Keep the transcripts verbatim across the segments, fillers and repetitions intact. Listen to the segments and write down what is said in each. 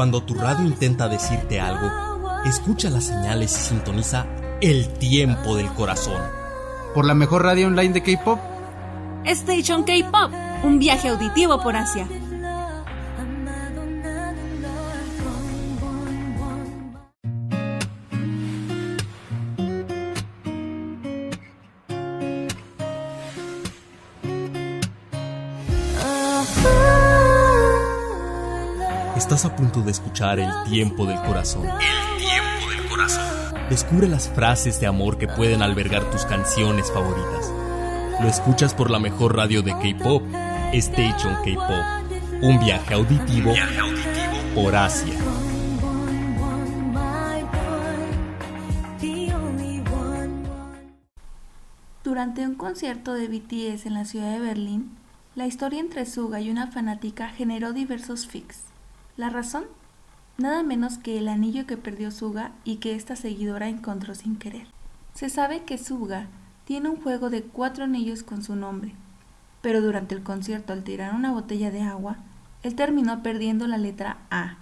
Cuando tu radio intenta decirte algo, escucha las señales y sintoniza el tiempo del corazón. Por la mejor radio online de K-pop, Station K-pop, un viaje auditivo por Asia. Estás a punto de escuchar el tiempo del corazón. El tiempo del corazón. Descubre las frases de amor que pueden albergar tus canciones favoritas. Lo escuchas por la mejor radio de K-pop, Station K-pop. Un viaje auditivo, un viaje auditivo por Asia. Durante un concierto de B T S en la ciudad de Berlín, la historia entre Suga y una fanática generó diversos fics. ¿La razón? Nada menos que el anillo que perdió Suga y que esta seguidora encontró sin querer. Se sabe que Suga tiene un juego de cuatro anillos con su nombre, pero durante el concierto, al tirar una botella de agua, él terminó perdiendo la letra A.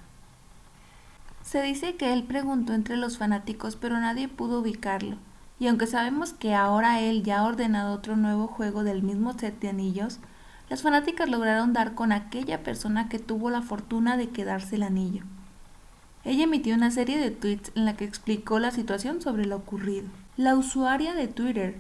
Se dice que él preguntó entre los fanáticos, pero nadie pudo ubicarlo, y aunque sabemos que ahora él ya ha ordenado otro nuevo juego del mismo set de anillos, las fanáticas lograron dar con aquella persona que tuvo la fortuna de quedarse el anillo. Ella emitió una serie de tweets en la que explicó la situación sobre lo ocurrido. La usuaria de Twitter,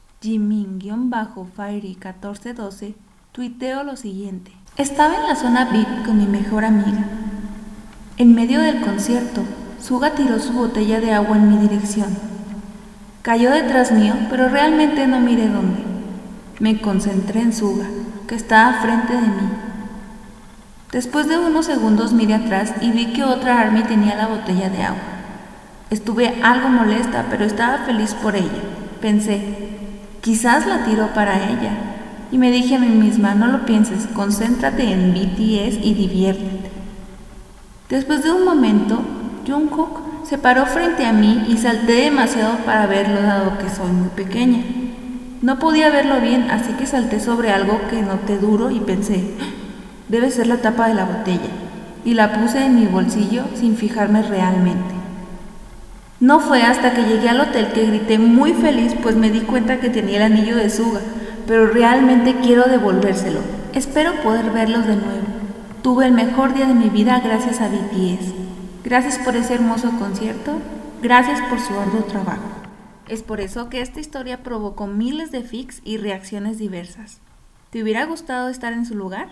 Jimin-Fairy catorce doce, tuiteó lo siguiente: estaba en la zona V I P con mi mejor amiga. En medio del concierto, Suga tiró su botella de agua en mi dirección. Cayó detrás mío, pero realmente no miré dónde. Me concentré en Suga, que estaba frente de mí. Después de unos segundos miré atrás y vi que otra ARMY tenía la botella de agua. Estuve algo molesta, pero estaba feliz por ella. Pensé, quizás la tiró para ella. Y me dije a mí misma, no lo pienses, concéntrate en B T S y diviértete. Después de un momento, Jungkook se paró frente a mí y salté demasiado para verlo, dado que soy muy pequeña. No podía verlo bien, así que salté sobre algo que noté duro y pensé, debe ser la tapa de la botella, y la puse en mi bolsillo sin fijarme realmente. No fue hasta que llegué al hotel que grité muy feliz, pues me di cuenta que tenía el anillo de Suga, pero realmente quiero devolvérselo. Espero poder verlos de nuevo. Tuve el mejor día de mi vida gracias a B T S. Gracias por ese hermoso concierto, gracias por su arduo trabajo. Es por eso que esta historia provocó miles de fics y reacciones diversas. ¿Te hubiera gustado estar en su lugar?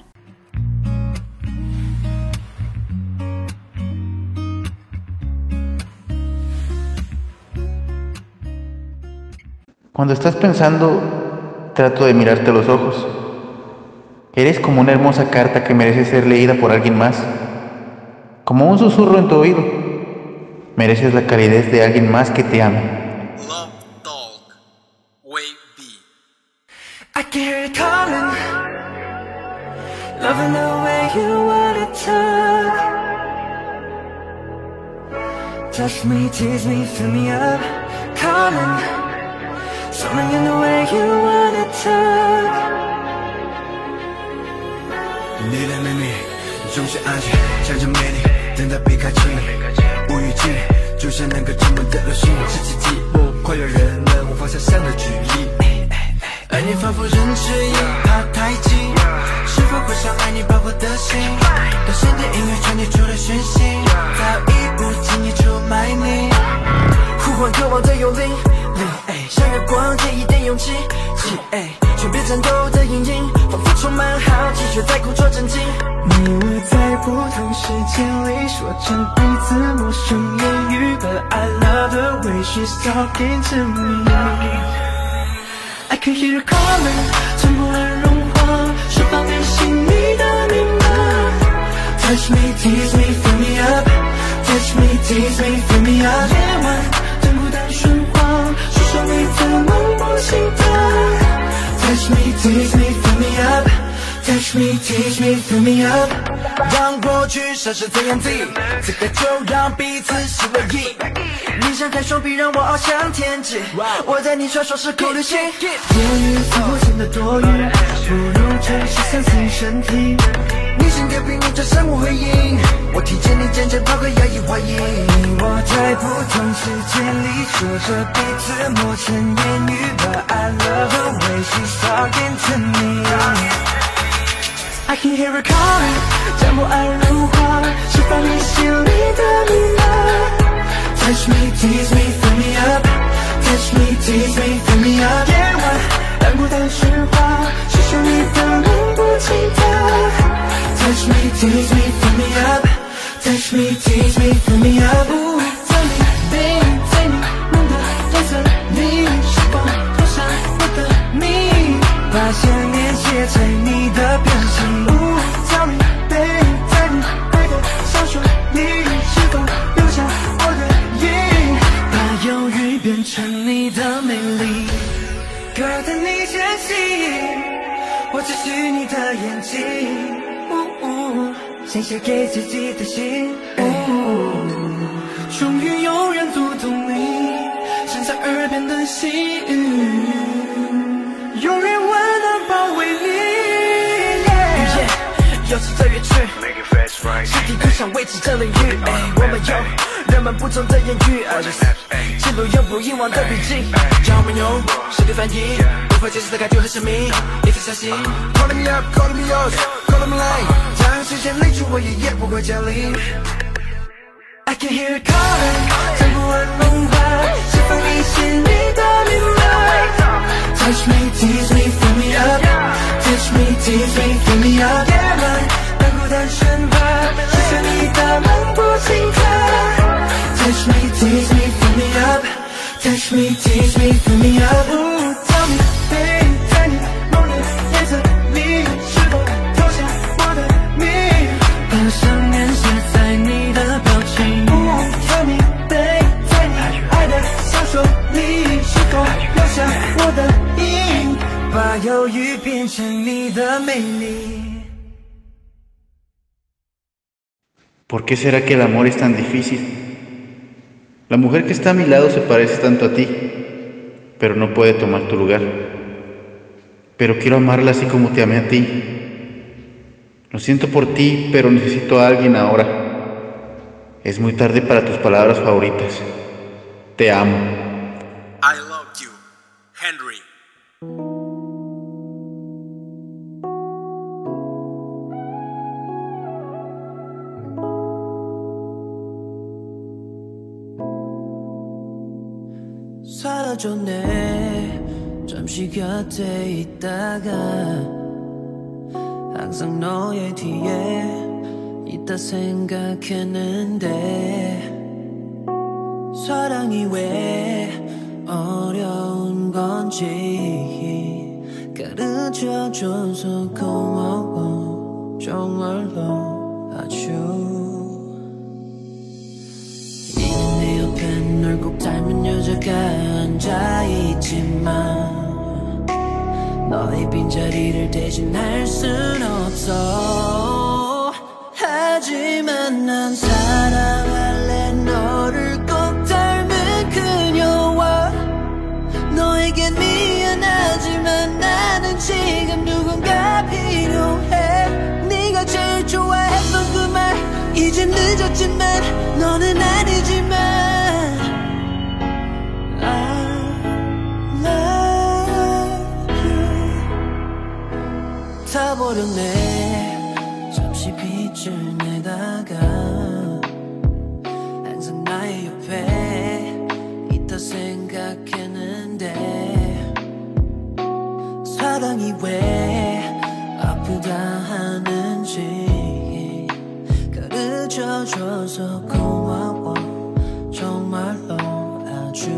Cuando estás pensando, trato de mirarte a los ojos. Eres como una hermosa carta que merece ser leída por alguien más. Como un susurro en tu oído. Mereces la calidez de alguien más que te ame. Love Talk, Wave B. I can hear you calling, loving the way you wanna talk. Touch me, tease me, fill me up, calling, something in the way you wanna talk. 你的秘密总是安全，象征美丽，等待被开启，无预警，就像那个沉默的流星，是奇迹，跨越人们无法想象的距离。而你仿佛人质一，怕太近，是否会伤害你保护的心？当身体音乐传递出了讯息，早已不经意出卖你，呼唤渴望的幽灵，像月光借一点勇气，却别战斗的阴影，仿佛充满好奇，却在故作镇静。 你我在不同时间里说着彼此陌生言语 But I love the way she's talking to me. I can hear her calling， 沉默而融化，是否联系你的密码 Touch me, tease me, fill me up Touch me, tease me, fill me up 夜晚等孤单喧哗，诉说你的梦梦心跳 Touch me, tease me, fill me up Touch me, tease me, fill me up 让过去消失在眼底，此刻就让彼此是唯一。你张开双臂让我翱翔天际，我在你传说时空旅行。 言语似乎显得多余，不如真实相信身体。 你心跳频率产生我回应，我听见你渐渐抛开压抑怀疑。我在不同时间里说着彼此陌生言语 But I love the way she's talking to me I can hear her calling 将不爱融化释放你心里的密码 Touch me, tease me, fill me up Touch me, tease me, fill me up 夜晚让孤单喧哗是说你的梦不轻踏 Touch me, tease me, fill me up Touch me, tease me, fill me up Ooh, tell me, babe 在你梦的颜色里是否投上我的名把想念写在你的表情 Ooh, tell me, babe 在你爱的小说里是否留下我的影把忧郁变成你的美丽可等你相信我只是你的眼睛写下给自己的信终于有人读懂你声在耳边的心永远温暖包围你语言有时这乐曲身体就像未知的领域我们有人们不同的言语记录永不遗忘的笔记教我们用身体反应无法解释的感觉和神秘一直相信 Calling me up, calling me yours, calling me line 当时间离去我也也不会降临 I can hear it calling 将不安融化释放你心里的密码 Touch me, tease me, fill me up Touch me, tease me, fill me up 夜晚让孤单喧哗是说你的梦不轻踏 Touch me, tease me, fill me up Touch me, tease me, fill me up Ooh, tell me, babe 在你梦的颜色里是否投下我的名把想念写在你的表情 Ooh, tell me, babe 在你爱的小说里是否留下我的影把忧郁变成你的美丽 ¿Por qué será que el amor es tan difícil? La mujer que está a mi lado se parece tanto a ti, pero no puede tomar tu lugar. Pero quiero amarla así como te amé a ti. Lo siento por ti, pero necesito a alguien ahora. Es muy tarde para tus palabras favoritas. Te amo. I love you, Henry. 사라졌네 잠시 곁에 있다가 항상 너의 뒤에 있다 생각했는데 사랑이 왜 어려운 건지 가르쳐줘서 고마워 정말로 아주 널 꼭 닮은 여자가 앉아있지만 너의 빈자리를 대신할 순 없어 하지만 난 사랑할래 너를 꼭 닮은 그녀와 너에겐 미안하지만 나는 지금 누군가 필요해 네가 제일 좋아했던 그 말 이제 늦었지만 너는 아니지만 타버렸네 잠시 빛을 내다가 항상 나의 옆에 있다 생각했는데 사랑이 왜 아프다 하는지 가르쳐줘서 고마워 정말로 아주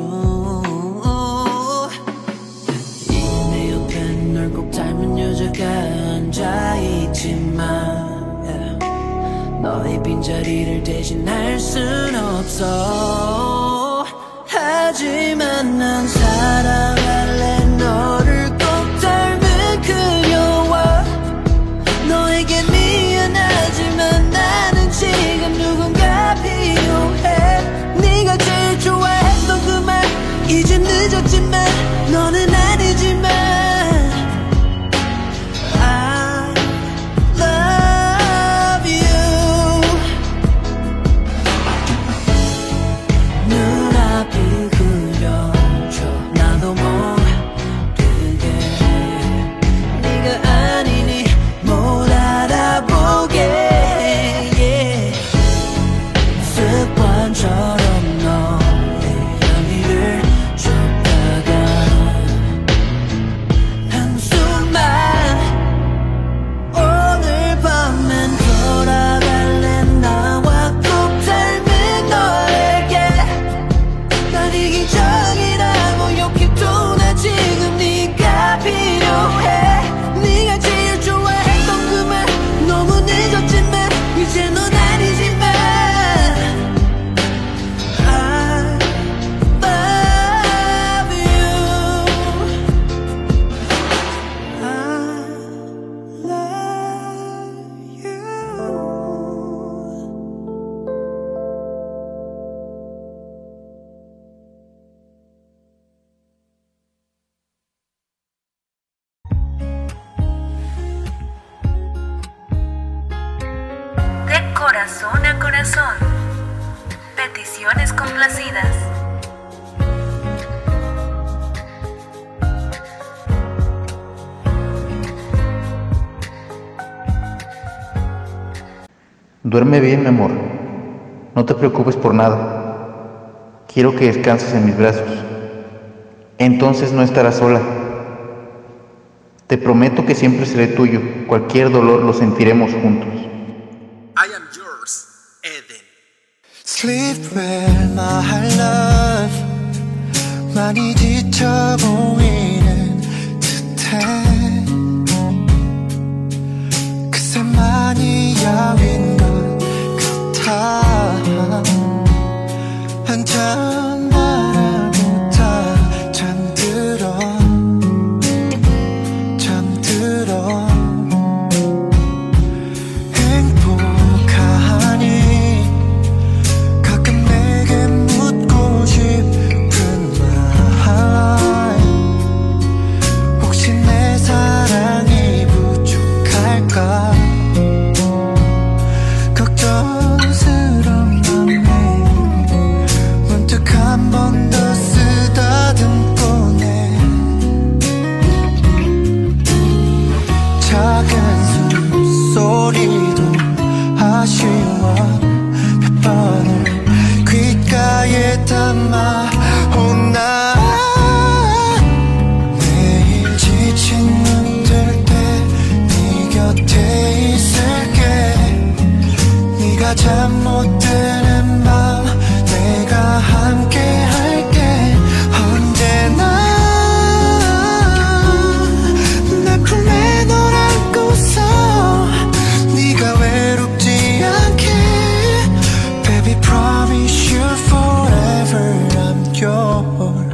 널 꼭 닮은 여자가 앉아있지만 yeah. 너의 빈자리를 대신할 순 없어 하지만 난 사랑할래 너를 꼭 닮은 그녀와 너에겐 미안하지만 나는 지금 누군가 필요해 네가 제일 좋아했던 그 말 이제 늦었지만 너는 아니지만 I love corazón a corazón. Peticiones complacidas. Duerme bien, mi amor. No te preocupes por nada. Quiero que descanses en mis brazos. Entonces no estarás sola. Te prometo que siempre seré tuyo. Cualquier dolor lo sentiremos juntos. I am yours, Eden. Sleep well, my love. 많이 지쳐 보이는 듯해. 그새 많이 야윈 것 같아. 한참 바라보다 잠들어 잠들어 행복하니 가끔 내게 묻고 싶은 말 혹시 내 사랑이 부족할까 걱정스러운 맘에 문득 한 번 더 쓰다듬고네 작은 숨소리도 아쉬워 몇 번을 귓가에 담아 오나 매일 지친 눈 뜰 때 네 곁에 있을게 네가 잠 못 드는 밤 내가 함께 할게 언제나 내 품에 널 안고서 네가 외롭지 않게 Baby promise you forever I'm yours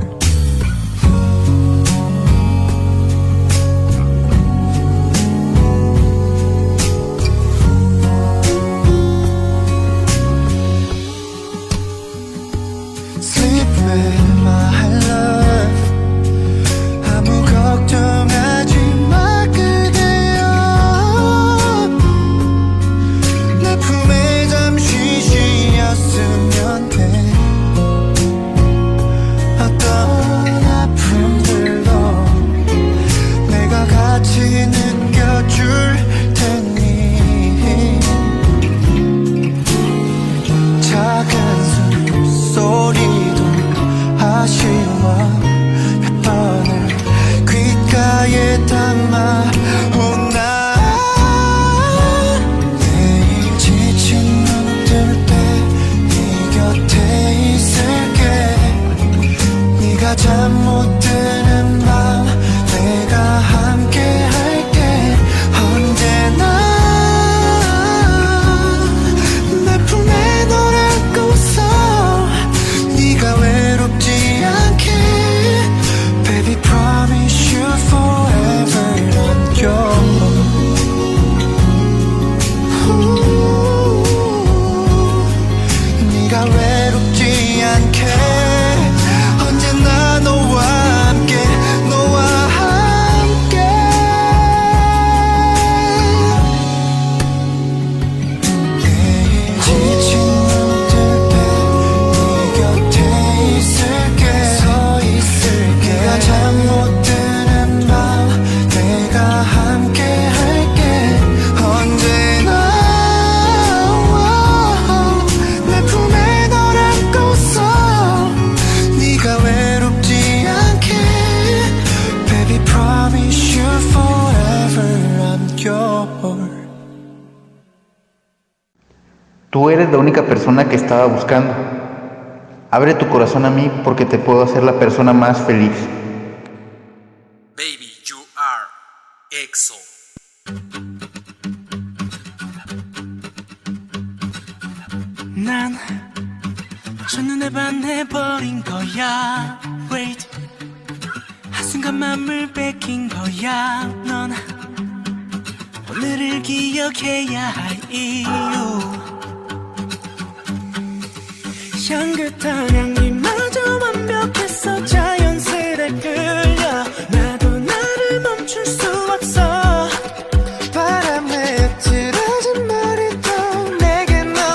Sleep well, my love. 아무 걱정하지 마, 그대여. 내 품에 잠시 쉬었으면 돼. 어떤 아픔들도 내가 같이 느껴줄 테니. 작은 소리도 아쉬워 몇 번을 귓가에 담아 오나 매일 지친 눈 뜰 때 네 곁에 있을게 네가 잠 못 드는 밤 내가 함께 할게 언제나 내 품에 널 안고서 네가 외롭지 않게 Baby promise you forever I'm yours 네가 외롭지 않게 언제나 너와 함께 너와 함께 매일 지친 눈 뜰 때 네 곁에 있을게 서 있을게 네가 잠 못 드는 밤 내가 함께 할게 언제나 내 품에 널 안고서 네가 외롭지 않게 Baby promise you forever I'm yours Tú eres la única persona que estaba buscando. Abre tu corazón a mí porque te puedo hacer la persona más feliz. Baby, you are EXO. 난 첫눈에 반해버린 거야 Wait 한순간 맘을 뺏긴 거야 넌 오늘을 기억해야 할 이유 향긋한 향기마저 완벽했어 자연스레 끌려 나도 나를 멈출 수 없어 바람에 흐트러진 머리도 내게 넌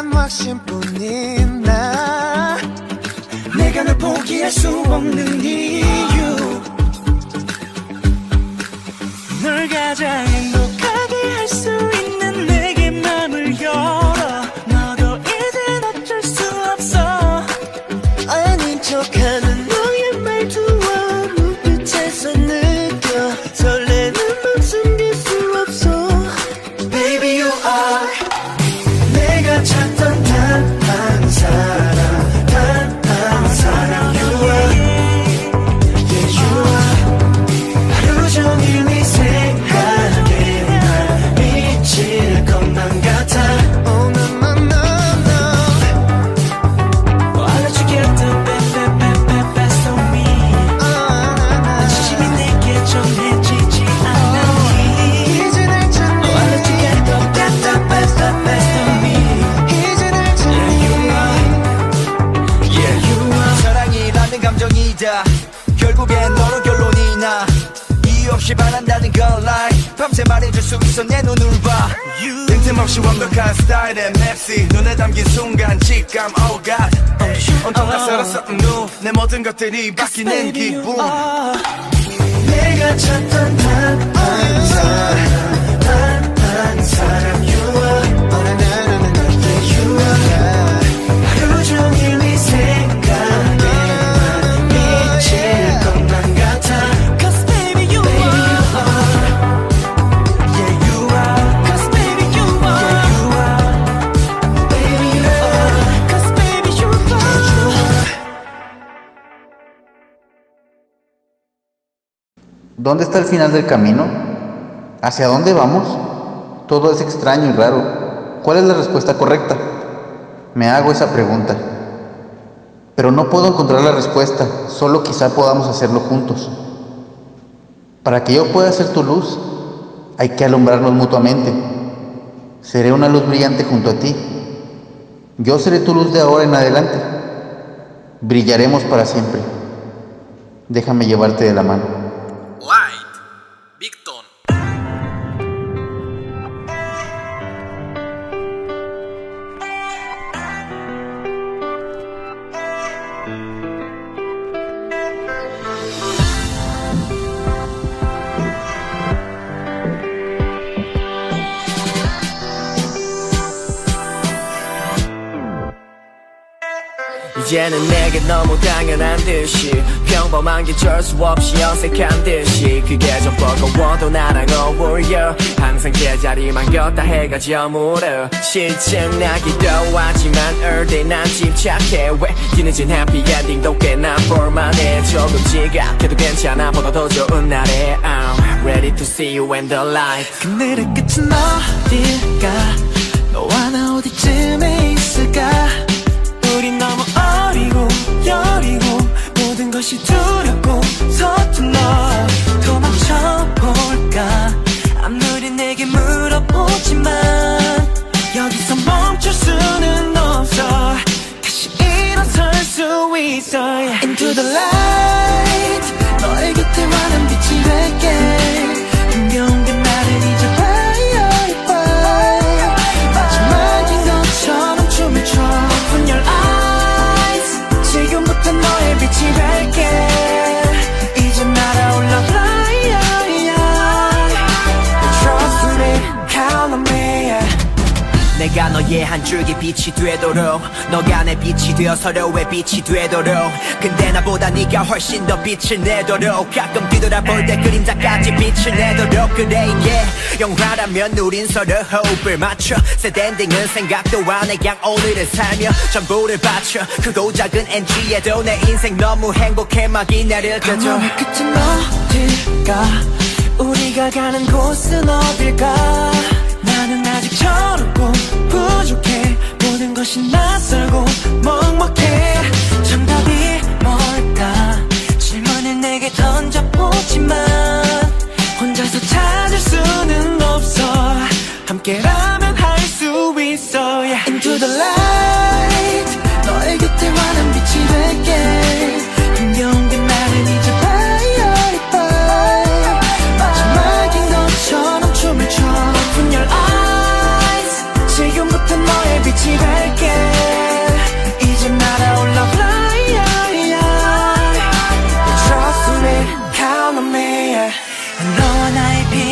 단 확신뿐인 나 내가 널 포기할 수 없는 이유 널 가장 행복하게 할 수 있는 내게 맘을 열어 너도 이젠 어쩔 수 없어 아닌 척하는 너의 말투와 눈빛에서 느껴 설레는 맘 숨길 수 없어 Baby you are 내가 찾던 단 한 사람 단 한 사람 You are Yeah you are 하루 종일 네 생각에 난 미칠 것만 같아 Oh no no no no Oh I'll let you get the best best best best best of me 난 진심이 내게 전해지지 않았니 이제 날 찾네 Oh I'll let you get the best the best the best of me 이제 날 찾네 Yeah you are Yeah you are 사랑이라는 감정이다 결국엔 너로 결론이 나 이유 없이 반한다는 걸 lie 밤새 말해줄 수 있어 내 눈을 봐 빈틈없이 완벽한 스타일의 맵시 눈에 담긴 순간 직감 Oh God 온통 낯설었어 눈내 모든 것들이 바뀌는 기분 내가 찾던 단 한 사람 단 한 사람 You are Yeah you are 하루 종일 네 생각에 난 미칠 것만 같아 Cause baby you are Yeah you are Cause baby you are Yeah you are Baby you are Cause baby you are ¿Dónde está el final del camino? ¿Hacia dónde vamos? Todo es extraño y raro. ¿Cuál es la respuesta correcta? Me hago esa pregunta. Pero no puedo encontrar la respuesta, solo quizá podamos hacerlo juntos. Para que yo pueda ser tu luz, hay que alumbrarnos mutuamente. Seré una luz brillante junto a ti. Yo seré tu luz de ahora en adelante. Brillaremos para siempre. Déjame llevarte de la mano. Light, Victon. 이제는 내게 너무 당연한 듯이 평범한 게 쩔 수 없이 어색한 듯이 그게 좀 버거워도 나랑 어울려 항상 제자리만 걷다 해가 저물어 실증나기도 하지만 early 난 집착해 왜 뒤늦은 해피 엔딩도 꽤나 볼만해 조금 지각해도 괜찮아 보다 더 좋은 날에 I'm ready to see you in the light 그늘의 끝은 어딜까 너와 나 어디쯤에 있을까 우린 너무 어리고 여리고 모든 것이 두렵고 서툴러 도망쳐볼까 아무리 내게 물어보지만 여기서 멈출 수는 없어 다시 일어설 수 있어 yeah. Into the light 너의 곁에 환한 빛이 될게 힘겨운 게 나를 잊어봐 마지막인 것처럼 춤을 춰 Open your eyes 지금부터 너의 빛이 될게 이제 날아올라 fly Trust me, count on me 내가 너의 한 줄기 빛이 되도록 너가 내 빛이 되어 서로의 빛이 되도록 근데 나보다 네가 훨씬 더 빛을 내도록 가끔 뒤돌아볼 때 그림자까지 빛을 내도록 그래 이게 영화라면 우린 서로 호흡을 맞춰 Set ending은 생각도 안해 그냥 오늘을 살며 전부를 바쳐 크고 작은 엔지에도 내 인생 너무 행복해 막이 나를 떠줘 방황의 끝은 어딜까 우리가 가는 곳은 어딜까 나는 아직 저렇고 부족해 모든 것이 낯설고 먹먹해 정답이 뭘까 질문을 내게 던져보지만 혼자서 찾을 수는 없어 함께라면 할 수 있어 yeah. Into the light 너의 곁에 환한 빛이 될게 힘겨운 게 나를 잊어봐 마지막인 것처럼 춤을 춰 Open your eyes 지금부터 너의 빛이 될게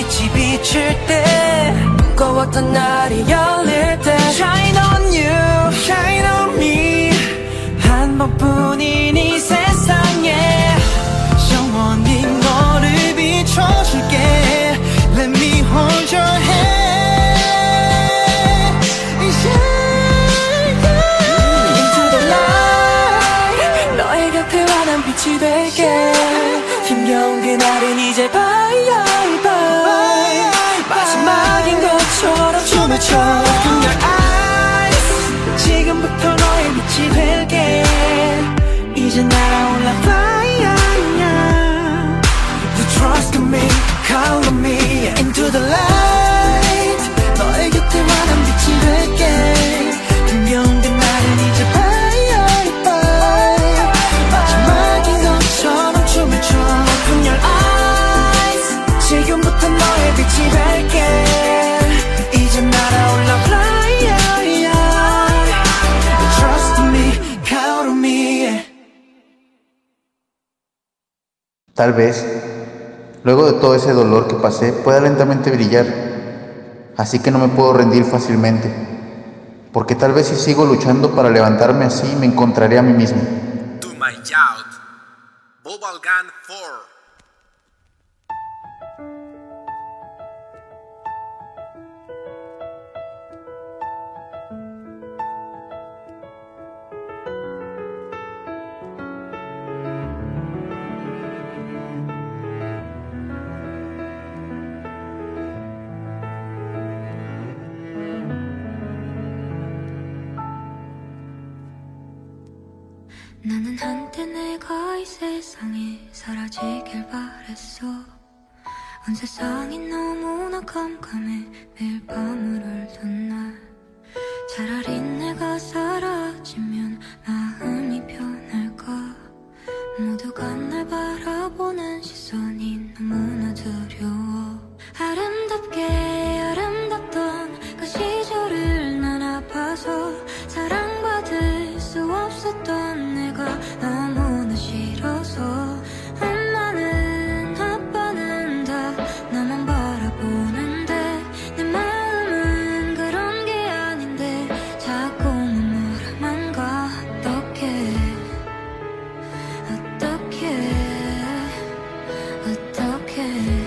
빛이 비칠 때 무거웠던 날이 열릴 때 Shine on you, shine on me 한 번뿐인 이 세상에 영원히 너를 비춰줄게 Let me hold your hand 빛이 될게 힘겨운 그날은 이제 bye bye 마지막인 것처럼 춤을 춰 Open your eyes 지금부터 너의 빛이 될게 이제 날아올라 fly You trust in me, call on me Into the light 너의 곁에 환한 빛이 될게 힘겨운 그날은 이제 bye Open your eyes 지금부터 너의 빛이 될게 이제 날아올라 fly Trust me, count on me Tal vez, luego de todo ese dolor que pasé, pueda lentamente brillar. Así que no me puedo rendir fácilmente, porque tal vez si sigo luchando para levantarme así, me encontraré a mí mismo. To my child, Bubblegum four. 나는 한때 내가 이 세상에 사라지길 바랬어. 온 세상이 너무나 깜깜해 매일 밤을 울던 날. 차라리 내가 사라지면 마음이 편할까. 모두가 날 바라보는 시선이 너무나 두려워. 아름답게 아름답던 그 시절을 난 아파서 사랑받을 수 없었던 내가 너무나 싫어서. 엄마는 아빠는 다 나만 바라보는데 내 마음은 그런 게 아닌데 자꾸만 멀어만 가. 어떡해 어떡해 어떡해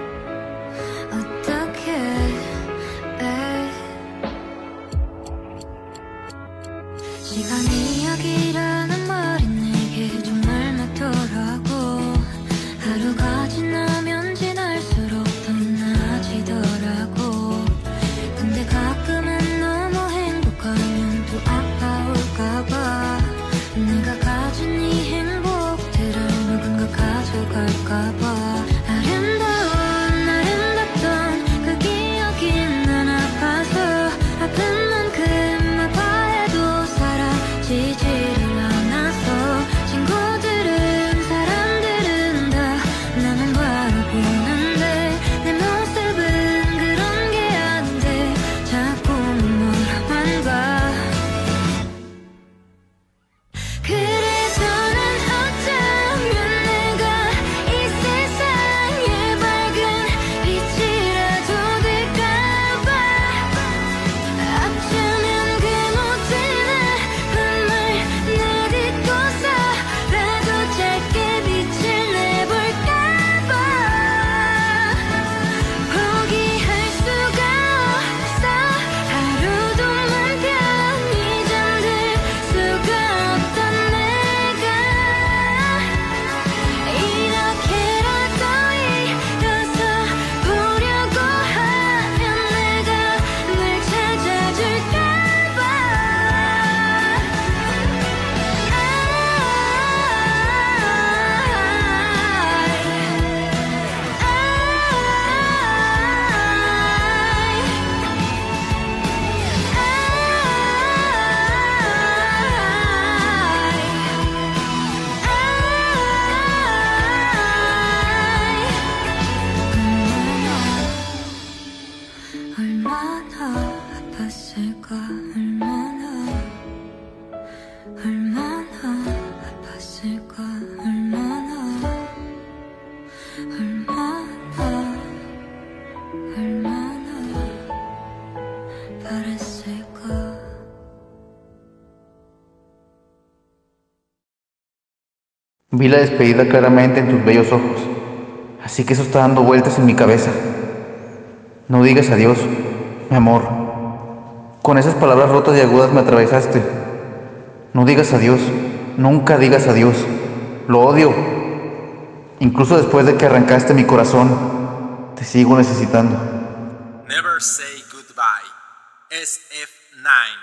시간 이야기라는 말이 내게 정말 맞더라고. 하루가 지나면 지날수록 더 나아지더라고. 근데 가끔은 너무 행복하면 또 아파올까봐. 내가 가진 이 행복들을 누군가 가져갈까봐. 아름다운 아름답던 그 기억이 난 아파서 아픈 만큼 아파해도 사라지지를 않아서. 친구들은 사람들은 다 나만 바라보는데 내 모습은 그런 게 아닌데 자꾸만 멀어만 가. 그래서 난 어쩌면 내가 이 세상에 밝은 빛이라도 될까봐. 어쩌면 그 모든 아픔을 내딛고서라도 짧게 빛을 내볼까봐. 포기할 수가 없어. 하루도 맘 편히 잠들 수가 없던 내가 이렇게라도 일어서 보려고 하면 내가 널 찾아줄까봐. 얼마나 아팠을까. 얼마나 얼마나 아팠을까. 얼마나 얼마나 Vi la despedida claramente en tus bellos ojos, así que eso está dando vueltas en mi cabeza. No digas adiós, mi amor. Con esas palabras rotas y agudas me atravesaste. No digas adiós, nunca digas adiós. Lo odio. Incluso después de que arrancaste mi corazón, te sigo necesitando. Never say goodbye. S F nueve.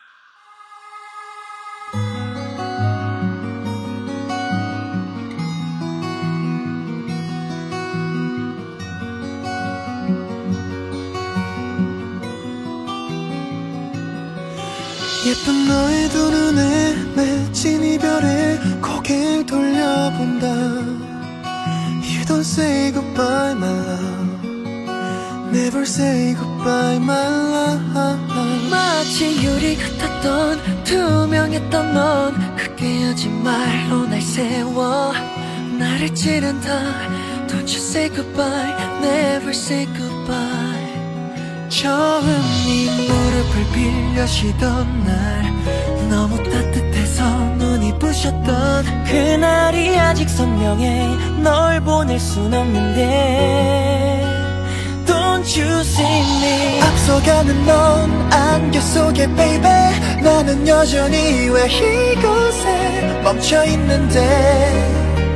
예쁜 너의 두 눈에 맺힌 이별에 고개를 돌려본다. You don't say goodbye my love. Never say goodbye my love. 마치 유리 같았던 투명했던 넌 크게 하지 말로 날 세워 나를 찌른다. Don't you say goodbye. Never say goodbye. 처음 네 무릎을 빌려 쉬던 날 너무 따뜻해서 눈이 부셨던 그날이 아직 선명해. 널 보낼 순 없는데 Don't you see me. 앞서가는 넌 안개 속에 baby. 나는 여전히 왜 이곳에 멈춰있는데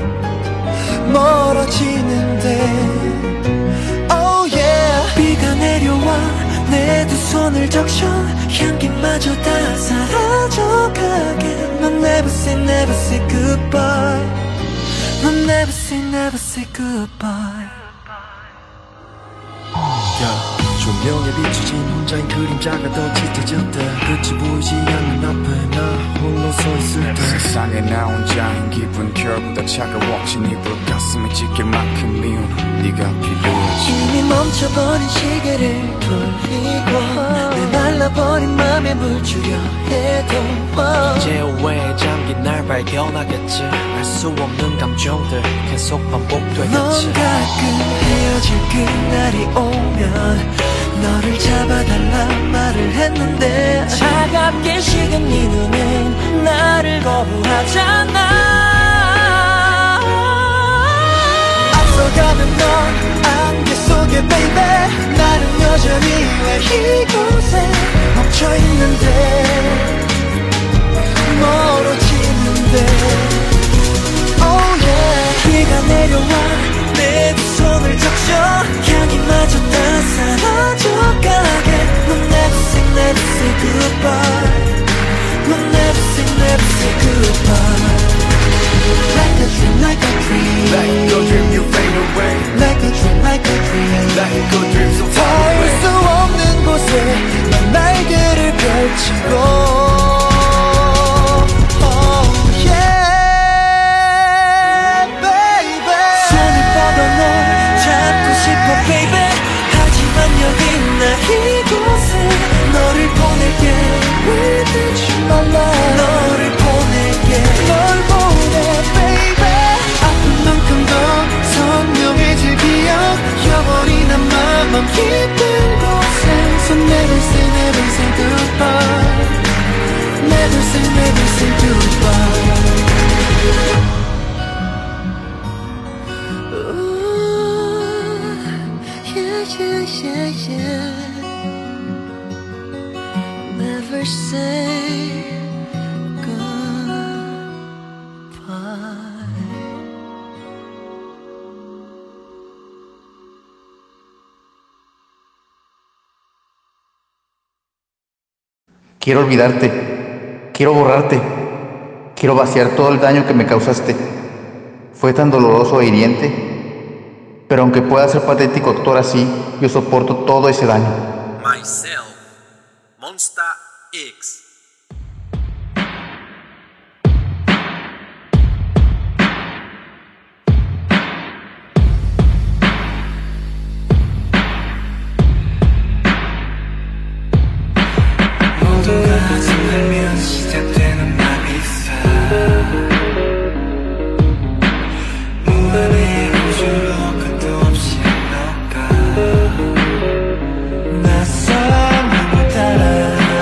멀어지는데 Oh yeah. 비가 내려와 내 두 손을 적셔 향기마저 다 사라져가게. 넌 never say never say goodbye. 넌 never say never say goodbye. Yeah. 조명에 비추진 혼자인 그림자가 더 짙어졌다. 끝이 보이지 않는 앞에 나 홀로 서 있을 때 세상에 나 혼자인 기분 결국 다 차가워진 이불 가슴에 찢길 만큼 미운 네가 필요하지. 이미 멈춰버린 시계를 돌리고 내 말라버린 맘에 물 주려 해도 이제 오해에 잠긴 날 발견하겠지. 알 수 없는 감정들 계속 반복되겠지. 넌 가끔 헤어질 그날이 오면 너를 잡아달라 말을 했는데 차갑게 식은 네 눈은 나를 거부하잖아. 앞서가는 넌 안개 속에 baby. 나는 여전히 왜 이곳에 멈춰있는데 멀어지는데 Oh yeah. 비가 내려와 내 두 손을 적셔 향기마저 다 사라져가게. 넌 never say never say goodbye. 넌 never say never say goodbye. Like a dream like a dream. Like a dream you fade away. Like a dream like a dream. Like a dream so far 닿을 away. 수 없는 곳에 난 날개를 펼치고 이곳에 너를 보낼게. With you my love. 너를 보낼게. 널 보내 baby. 아픈 만큼 더 선명해질 기억 영원히 남아 깊은 곳에. So never say never say goodbye. Never say never say goodbye. Yeah, yeah, yeah. Never say goodbye. Quiero olvidarte, quiero borrarte, quiero vaciar todo el daño que me causaste. Fue tan doloroso e hiriente, pero aunque pueda ser patético actuar así, yo soporto todo ese daño. Myself, Monsta X. 모두가 지나면 시작되는 맘이 있어. 무한의 우주로 끝도 없이 흘러가. 낯선 힘을 따라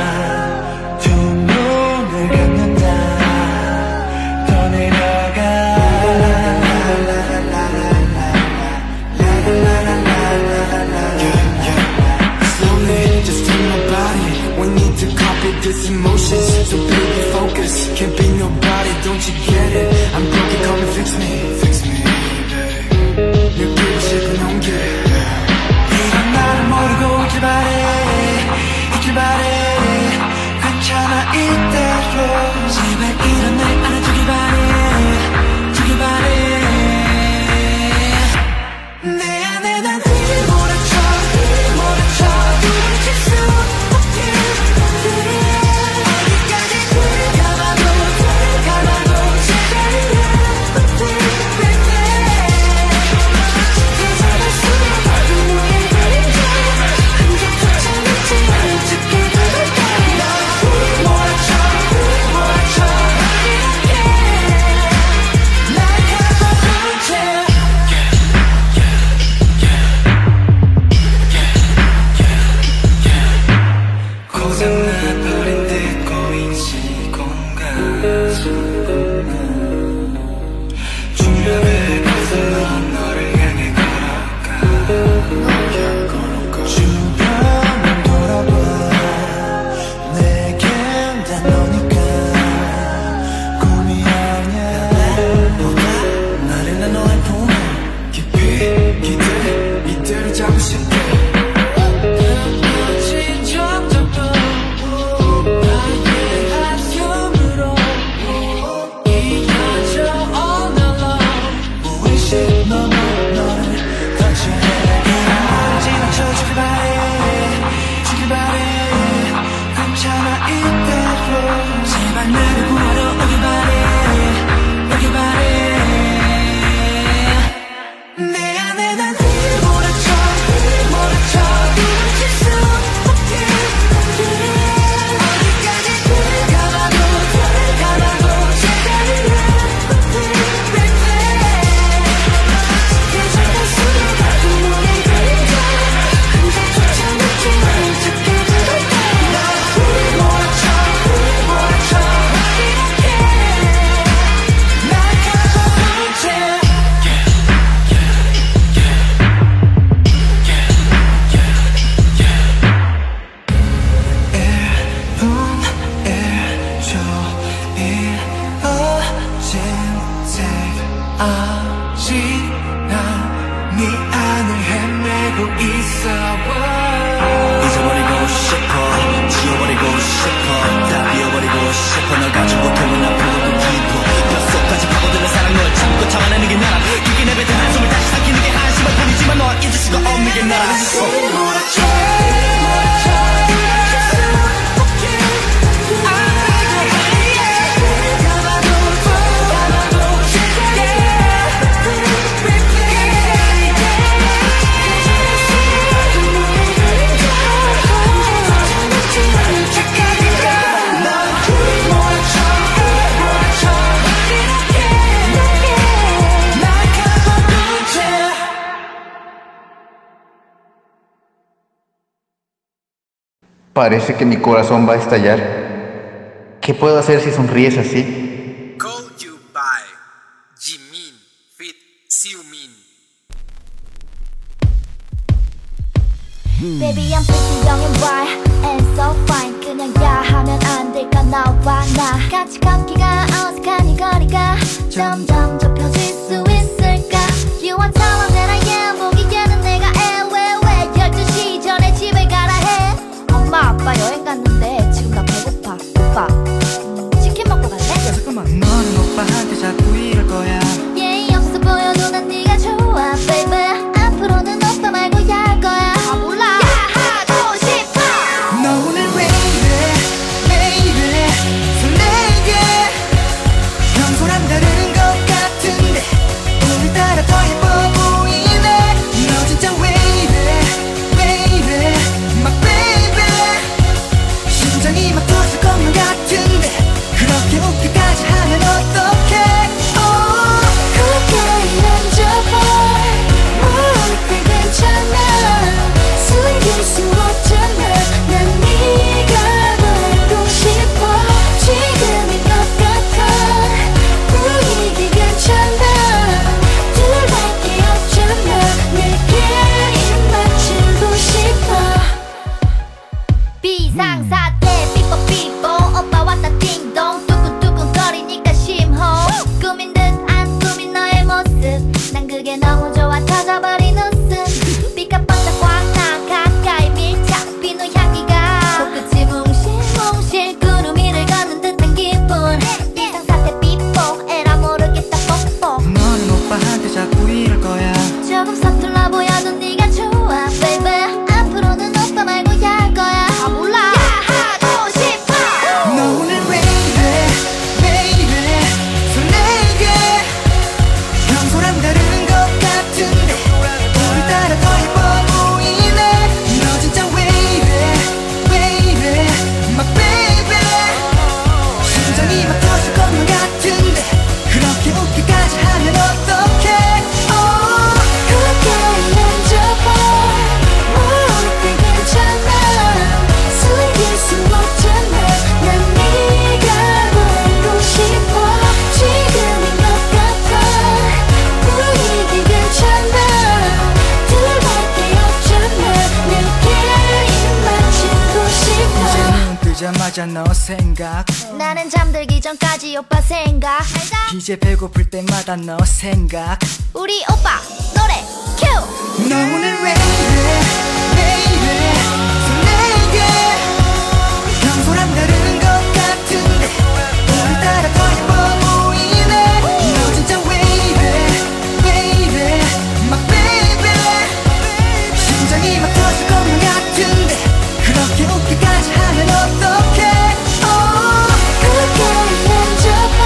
하고 있어. 잊어버리고 싶어, 지워버리고 싶어, 다 비워버리고 싶어. 널 가지고 그만 앞으로도 깊어. 뼛속까지 파고드는 사랑 널 참고 참아내는 게 나라. 깊게 내뱉은 한숨을 다시 삼키는 게 한심할 뿐이지만 널 잊을 수가 없는 게 나라. Parece que mi corazón va a estallar. ¿Qué puedo hacer si sonríes así? Call You by Jimin feat. Xiumin. Baby I'm pretty young and wild and so fine. 그냥 야 하면 안 될까 나와 나 같이 걷기가 어색한 이 거리가 점점 좁혀질 수 있을까. You want someone that I am. 보기에는 내가 애외외 열두 시 전에 집에 가라 해. 엄마 아빠 여행 갔는데 지금 나 배고파. 오빠 음, 치킨 먹고 갈래? 야 잠깐만 너는 오빠한테 자꾸 이럴 거야. 예의 없어 보여도 난 네가 좋아 baby. 앞으로는 오빠 말고 야 할 거야. 아 몰라 야 하고 싶어. 너 오늘 왜 이래 왜 이래 설레게. 평소랑 다른 것 같은데 오늘따라 더 예뻐 보이네. 너 진짜 왜 이래 왜 이래 막 baby. 심장이 막 터질 것만 같은데 그렇게 웃기까지 하면 어떡해. 어 그렇게 만져봐 뭘 괜찮아. 숨길 수 없잖아. 난 네가 보고 싶어. 지금인 것 같아. 분위기 괜찮아. 둘밖에 없잖아. 내게 입 맞추고 싶어. 비상사태 삐뽀 삐뽀 오빠 왔다 띵동 두근두근 거리니까 심호. 꾸민 듯 안 꾸민 너의 모습 난 그게 너무 좋아. 터져버린 웃음 비가 번쩍 꽉나 가까이 밀착 비누 향기가 코끝이 뭉실뭉실 구름 위를 걷는 듯한 기분. 비상사태 삐뽀 에라 모르겠다 뽀뽀. 너는 오빠한테 자꾸 이럴 거야. 조금 서툴러 보여도 네가 좋아 baby. 앞으로는 오빠 말고 야 할 거야. 아 몰라 야 하고 싶어. 너 오늘 왜 이래 왜 이래 설레게. 평소랑 다른 것 같은데 오늘따라 더 예뻐 보이네. 너 진짜 왜 이래 왜 이래 막 baby. 심장이 막 터질 것만 같은데 그렇게 웃기까지 하면 어떡해. 어 그렇게 만져봐 뭘 괜찮아. 숨길 수 없잖아. 난 네가 보고 싶어. 지금인 것 같아. 분위기 괜찮아. 둘밖에 없잖아. 내게 입 맞추고 싶어. 이제 눈 뜨자마자 너 생각. 나는 잠들기 전까지 오빠 생각. 이제 배고플 때마다 너 생각. 우리 오빠 노래 큐. 너 오늘 왜 이래 왜 이래 설레게. 평소랑 다른 것 같은데 오늘따라 더 예뻐 보이네. 너 진짜 왜 이래 왜 이래 막 baby. 심장이 막 터질 것만 같은데 그렇게 웃기까지 하면 어떡해. 어 그렇게 만져봐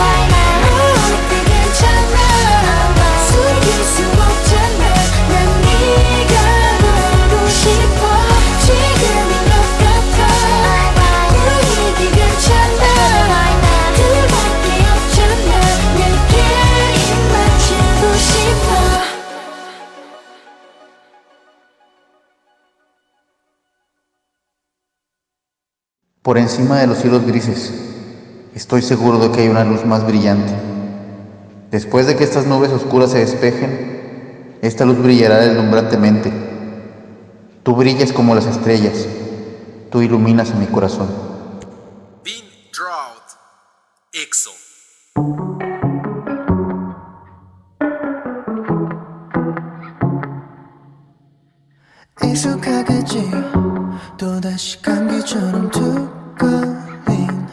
뭘 괜찮아. 숨길 수 없잖아. 난 네가 보고 싶어. 지금인 것 같아. 분위기 괜찮아. 둘밖에 없잖아. 내게 입 맞추고 싶어. Por encima de los cielos grises, estoy seguro de que hay una luz más brillante. Después de que estas nubes oscuras se despejen, esta luz brillará deslumbrantemente. Tú brillas como las estrellas, tú iluminas a mi corazón. Bean Drought. EXO. 익숙하겠지 또다시 감기처럼 두꺼인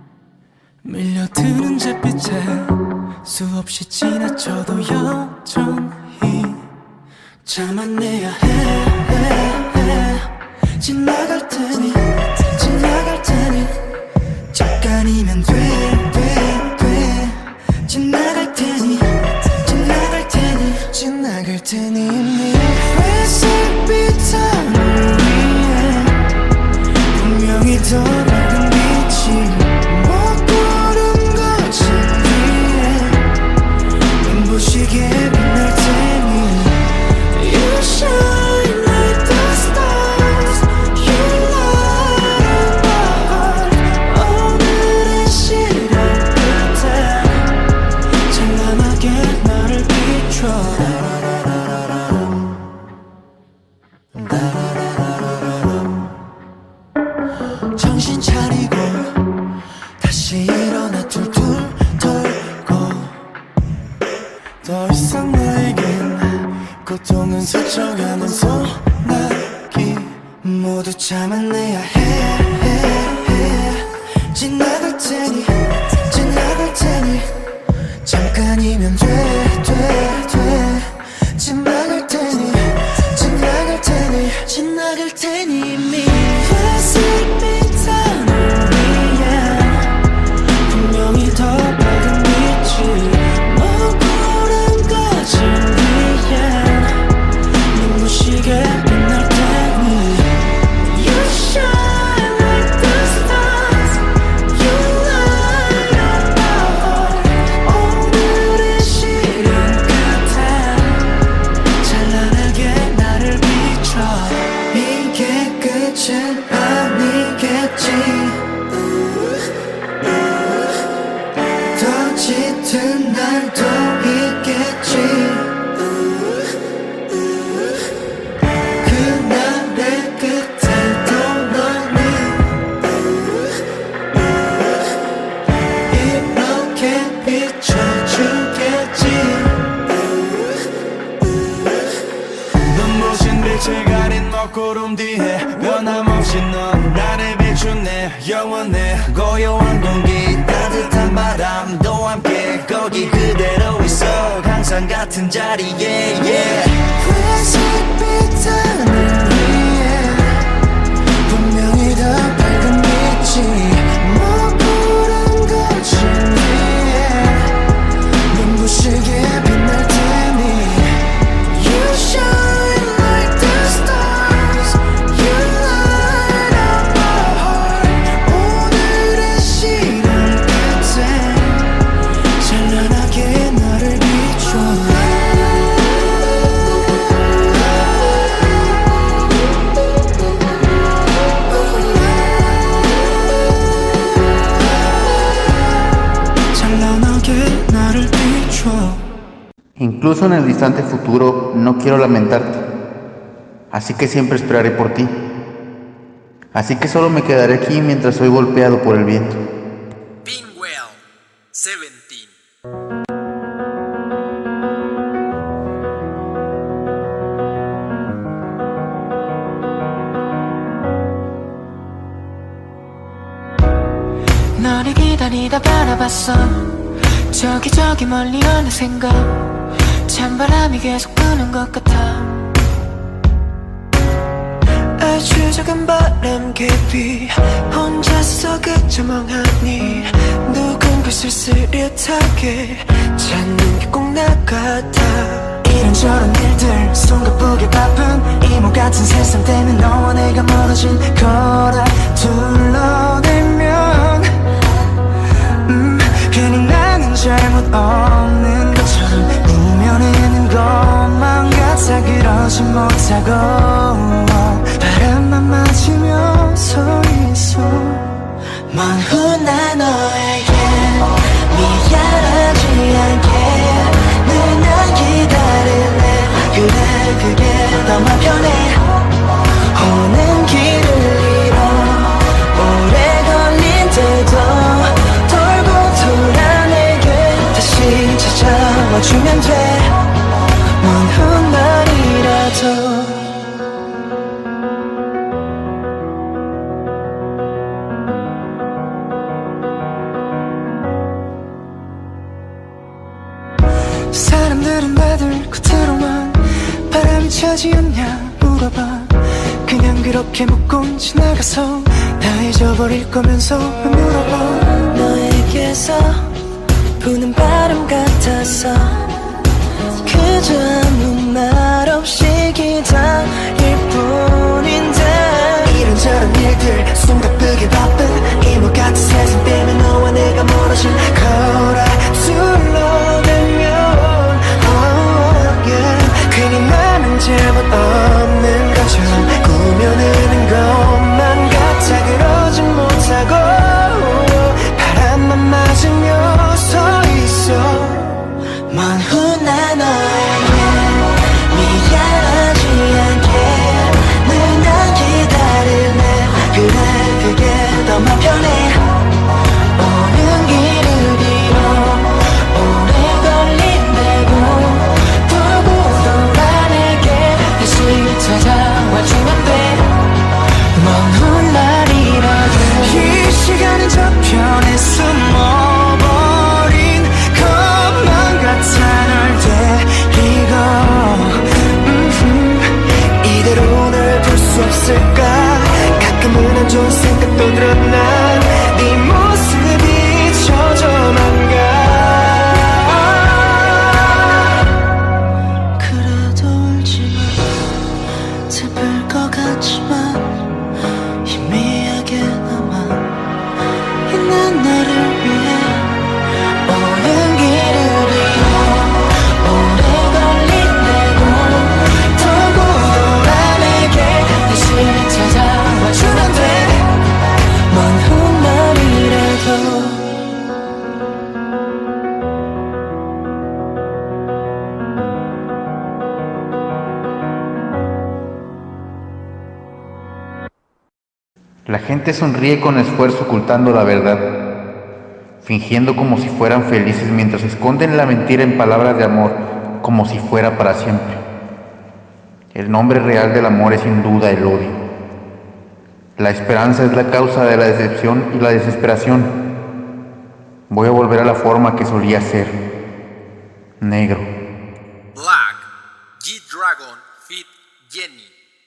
밀려드는 잿빛에 수없이 지나쳐도 여전히 참아내야 해, 해, 해. 지나갈 테니 지나갈 테니 잠깐이면 돼, 돼, 돼. 지나갈 테니 지나갈 테니 지나갈 테니 이미 회색빛 하늘 위에 분명히 더 밝은 빛이 먹구름 거친 뒤에 눈부시게 빛날 테니 You shine like the stars You light up my heart 오늘의 시련 끝에 찬란하게 나를 비춰 정신 차리고 다시 일어나 툴툴 털고 더 이상 너에겐 고통은 스쳐가는 소나기 모두 참아내야 해, 해, 해. 지나갈 테니 지나갈 테니 잠깐이면 돼, 돼, 돼. 지나갈 테니 지나갈 테니 지나갈 테니 이미 회색빛 하늘 위에 분명히 더 밝은 빛이 먹구름 거친 뒤에 눈부시게 빛날 테니 You shine like the stars You light up my heart 오늘의 시련 끝에 찬란하게 나를 비춰 이게 끝은 아니겠지 더 짙은 날도 있겠지 그날의 끝에도 너는 이렇게 비춰주겠지 눈부신 빛을 가린 먹구름 뒤에 변함없이 넌 나를 비추네 영원해 고요한 공기 따뜻한 바람도 함께 거기 그대로 있어 항상 같은 자리에 yeah. 회색빛 하늘 위에 분명히 더 밝은 빛이 먹구름 거친 뒤에 눈부시게 빛날 테니 You shine like the stars You light up my heart 오늘의 시련 끝에 찬란하게 나를 비춰 Incluso en el distante futuro no quiero lamentarte, así que siempre esperaré por ti. Así que solo me quedaré aquí mientras soy golpeado por el viento. Pinwell, seventeen. 너를 기다리다 바라봤어 저기 저기 멀리 어느샌가 찬바람이 계속 부는 것 같아 아주 작은 바람 깊이 혼자서 그저 멍하니 누군가 쓸쓸하게 찾는 게 꼭 나 같아 이런저런 일들 숨가쁘게 바쁜 이모 같은 세상 때문에 너와 내가 멀어진 거라 둘러대면 음, 괜히 나는 잘못 없는 것처럼 이면에는 것만 같아 그러지 못하고 바람만 맞으며 서 있어 먼 훗날 너에게 미안하지 않게 늘 난 기다릴래 그래 그게 더 맘 편해 오는 길을 잃어 오래 걸린데도 돌고 돌아 내게 다시 찾아와주면 돼 먼 훗날이라도 차지했냐 물어봐. 그냥 그렇게 묻고 지나가서 다 잊어버릴 거면서 물어봐. 너에게서 부는 바람 같아서 그저 아무 말 없이 기다릴 뿐인데 이런저런 일들 손 바쁘게 바쁜 이모 같은 세상 때문에 너와 내가 멀어진 거라 둘러대면 oh, yeah. 괜히 나는 잘못 없는 것처럼 꾸며내는 것만 같아 그러지 못하고 바람만 맞으며 서 있어. 먼 훗날 너에게 미안하지 않게 늘 난 기다릴래. 그래 그게 더 맘 편해. 오는 길을 잃어 오래 걸린다고 돌고 돌아 내게 다시 찾아와주면 돼. 먼 훗날이라도 이 시간은 저편에 숨어버린 것만 같아 널 데리고 음흠. 이대로 널 볼 수 없을까. 가끔은 안 좋은 생각도 들어. 난 네 모습이 처져만 가. 그래도 울지마. 슬플 것 같지만 희미하게 남아 있는 너를 위해. 오는 길을 잃어 오래 걸린다고 돌고 돌아 내게 다시 찾아와주면 돼. 먼 훗날이라도. La gente sonríe con esfuerzo ocultando la verdad, fingiendo como si fueran felices mientras esconden la mentira en palabras de amor como si fuera para siempre. El nombre real del amor es sin duda el odio. La esperanza es la causa de la decepción y la desesperación. Voy a volver a la forma que solía ser, negro. Black, G-Dragon, feat. Jenny.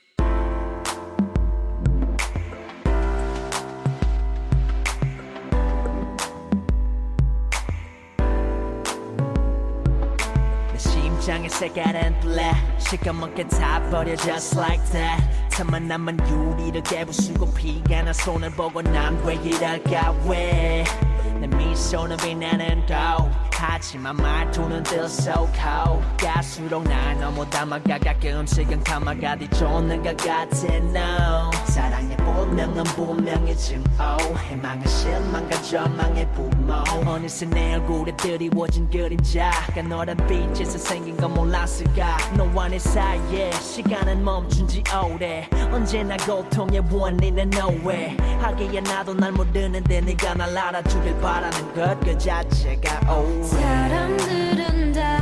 심장의 색깔은 black 시커멓게 타버려 just like that. 틈만 남은 유리를 깨부수고 피가 난 손을 보고 난 왜 이럴까 왜. 내 미소는 빛나는 거 하지만 말투는 들썩하고 갈수록 날 너무 닮아가 가끔씩은 감아가 뒤쫓는 것 같아 no. 사랑의 본명은 분명히 증오 희망은 실망과 절망의 부모. 어느새 내 얼굴에 드리워진 그림자가 너란 빛에서 생긴 건 몰랐을까. 너와 내 사이에 시간은 멈춘 지 오래. 언제나 고통의 원인은 nowhere. 하기야 나도 날 모르는데 네가 날 알아주길 바라는 것 그 자체가 oh. 사람들은 다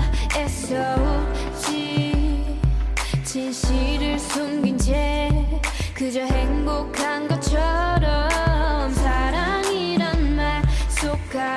애써오지 진실을 숨긴 채 그저 행복한 것처럼 사랑이란 말 속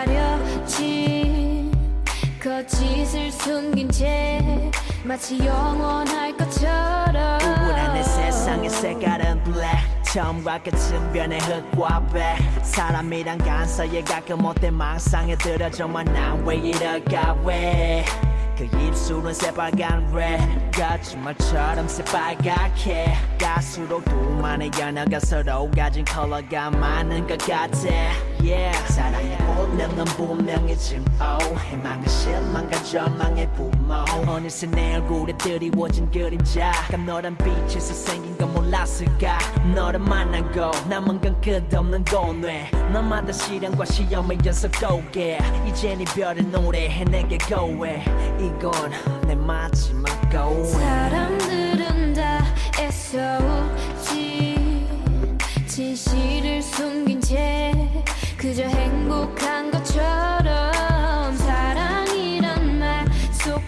가려진 거짓을 숨긴 채 마치 영원할 것처럼 우울한 내 세상의 색깔은 black 처음과 끝은 변해 흙과 백. 사람이란 간사에 가끔 못돼 망상에 들어 정말 난 왜 이럴까 왜. 그 입술은 새빨간 red 거짓말처럼 새빨갛게 갈수록 둘만의 연어가 서로 가진 컬러가 많은 것 같아 yeah. 사랑의 본능은 분명히 증오 희망은 실망과 절망의 부모. 어느새 내 얼굴에 드리워진 그림자가 너란 빛에서 생긴 건 몰랐을까. 너를 만나고 남은 건 끝없는 고뇌 너마다 시련과 시험의 연속 고개. 이젠 이별의 노래해 내게 고해 이건 내 마지막 고해. 사람들은 다 애써오지 진실을 숨긴 채 그저 행복한 것처럼 사랑이란 말 속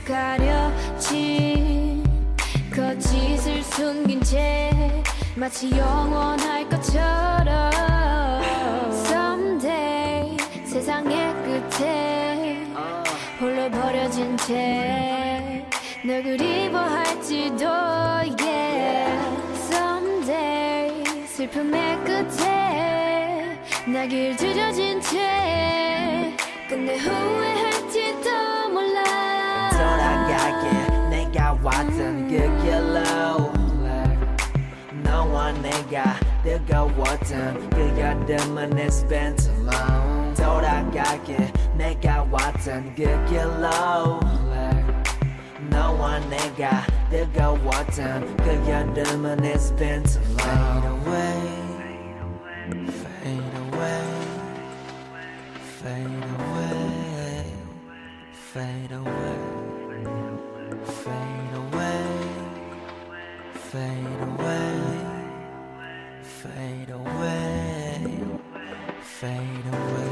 가려진 거짓을 숨긴 채 마치 영원할 것처럼 Someday 세상의 끝에 홀로 버려진 채 널 그리워할지도 슬픔의 끝에 나길 들여진 채 끝내 후회할지도 몰라 돌아가게 내가 왔던 그 길로 너와 내가 뜨거웠던 그 여름은 it's been too long 돌아가게 내가 왔던 그 길로 너와 내가 뜨거웠던 그 여름은 it's been too long Fade away Fade away Fade away Fade away Fade away Fade away Fade away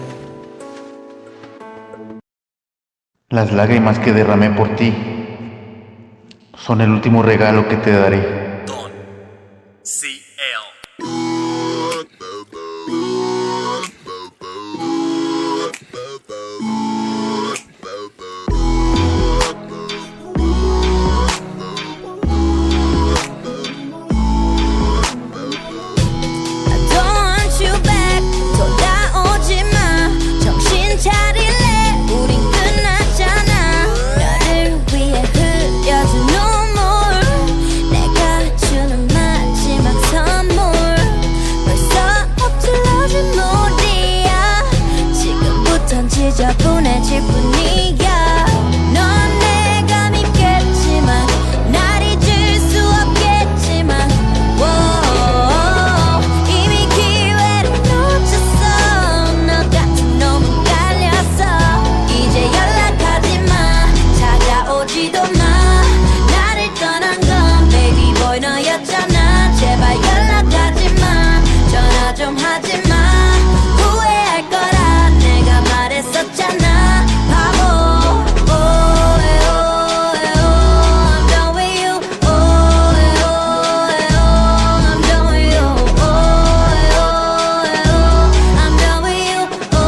Las lágrimas que derramé por ti son el último regalo que te daré. Don C L 보내질 뿐이야 넌 내가 믿겠지만 날 잊을 수 없겠지만 wow, 이미 기회를 놓쳤어 너 같은 놈은 깔렸어 이제 연락하지마 찾아오지도 마 나를 떠난 건 baby boy 너였잖아 제발 연락하지마 전화 좀 하지마 후회할 거라 내가 말했었잖아 바보 oh, oh, oh, I'm done with you oh, oh, I'm done with you oh, oh, I'm done with you oh,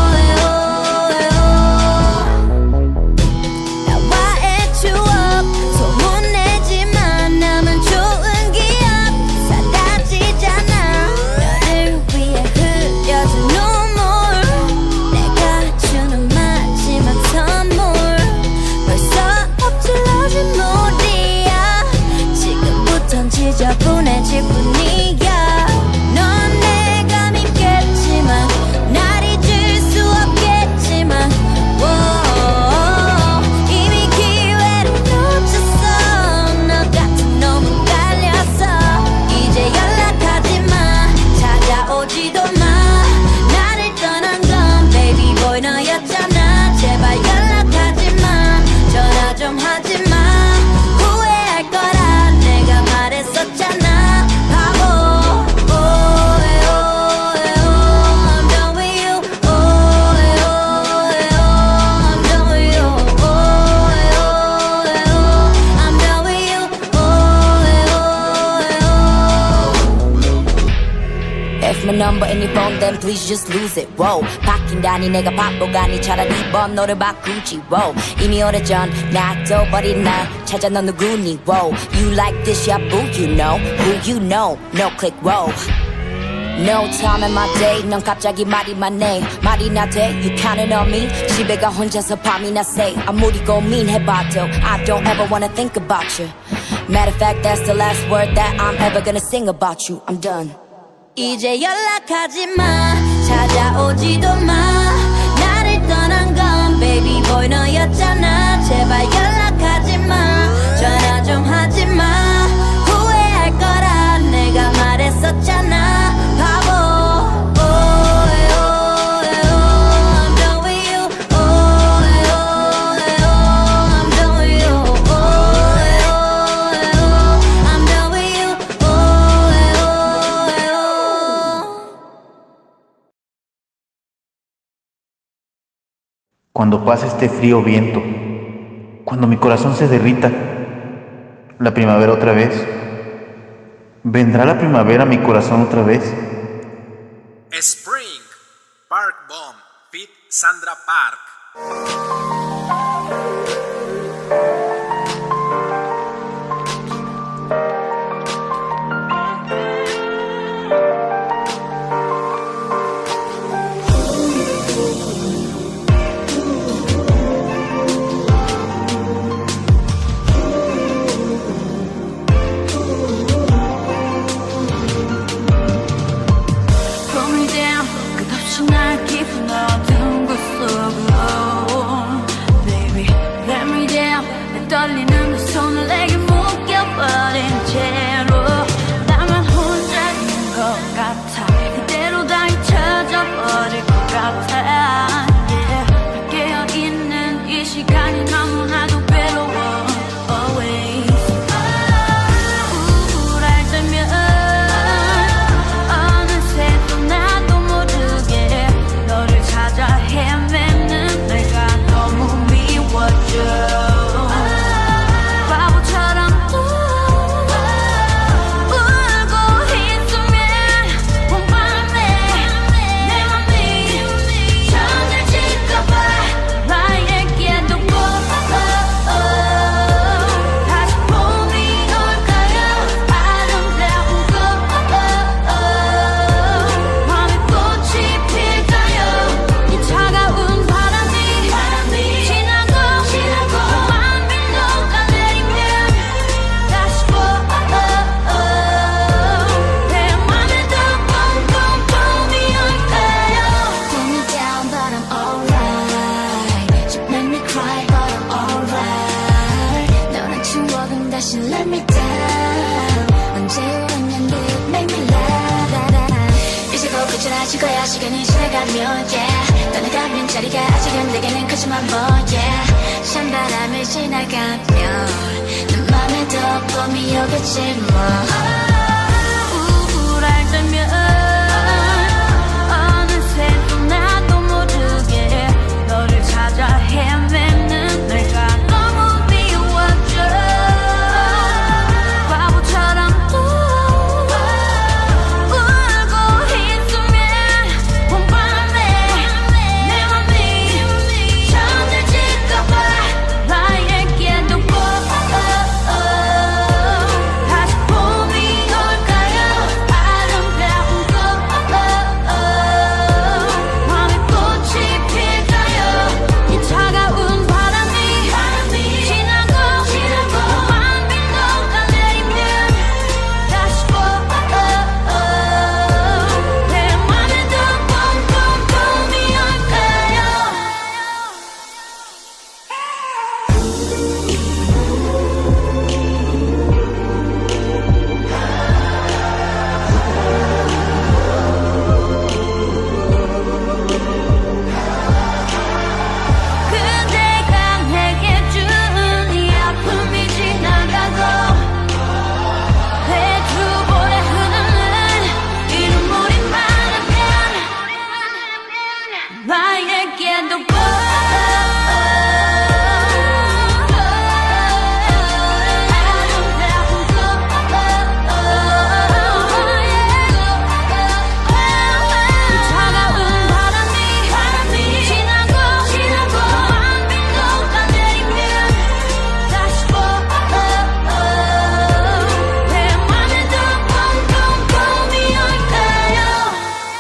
oh, 나와 애추억 소문내지만 남은 좋은 기억 사라지잖아 너를 위해 흘려준 눈물 내가 주는 마지막 선물 벌써 엎질러진 물이야 지금부턴 지저분해질 뿐이야 넌 내가 믿겠지만 날 잊을 수 없겠지만 wow, 이미 기회를 놓쳤어 너 같은 놈은 깔렸어 이제 연락하지마 찾아오지도 마 나를 떠난 건 baby boy 너였잖아 제발 연락하지마 전화 좀 하지마 후회할 거라 내가 말했었잖아 바보 oh, oh, I'm done with you oh, oh, I'm done with you oh, oh, I'm done with you oh, If my number in your phone then please just lose it whoa 바뀐다니 내가 바보가니 차라리 번호를 바꾸지 whoa 이미 오래전 나도 버린 날 찾아 너 누구니 whoa You like this yeah boo you know who you know no click whoa No time in my day 넌 갑자기 말이 많네 말이 나대 You counting on me 집에 가 혼자서 밤이나 say 아무리 고민해봐도 I don't ever wanna think about you Matter of fact that's the last word that I'm ever gonna sing about you I'm done 이제 연락하지마 찾아오지도 마 나를 떠난 건 baby boy 너였잖아 제발 연락하지마 전화 좀 하지마 후회할 거라 내가 말했었잖아 바보 oh, oh, I'm done with you oh, oh, I'm done with you oh, oh, I'm done with you oh, oh, Cuando pase este frío viento, cuando mi corazón se derrita, la primavera otra vez, ¿vendrá la primavera a mi corazón otra vez? Spring Park Bomb feat. Sandra Park. 잊을 거야 시간이 지나가면 yeah. 떠나가는 자리가 아직은 내게는 크지만 뭐 yeah. 찬바람을 지나가면 내 맘에도 봄이 오겠지 뭐 우울할 때면 어느새 또 나도 모르게 너를 찾아 헤매는 내가 너무 미워져 바보처럼 또 울고 있으면 봄바람에 내 맘이 잠들질까봐 나에게도 뭐 다시 봄이 올까요 아름다운 꽃 맘에 꽃이 필까요 이 차가운 바람이 지나고 봄만 빈 녹아내리면 다시 내 맘에도 봄봄 봄이 올까요 그대가 내게 준 이 아픔이 지나가고 배추볼에 흐르는 이 눈물이 많으면 나에게도 뭐 아름다운 꽃 차가운 바람이 지나고 봄만 빈 녹아내리면 다시 내 맘에도 봄봄 봄이 올까요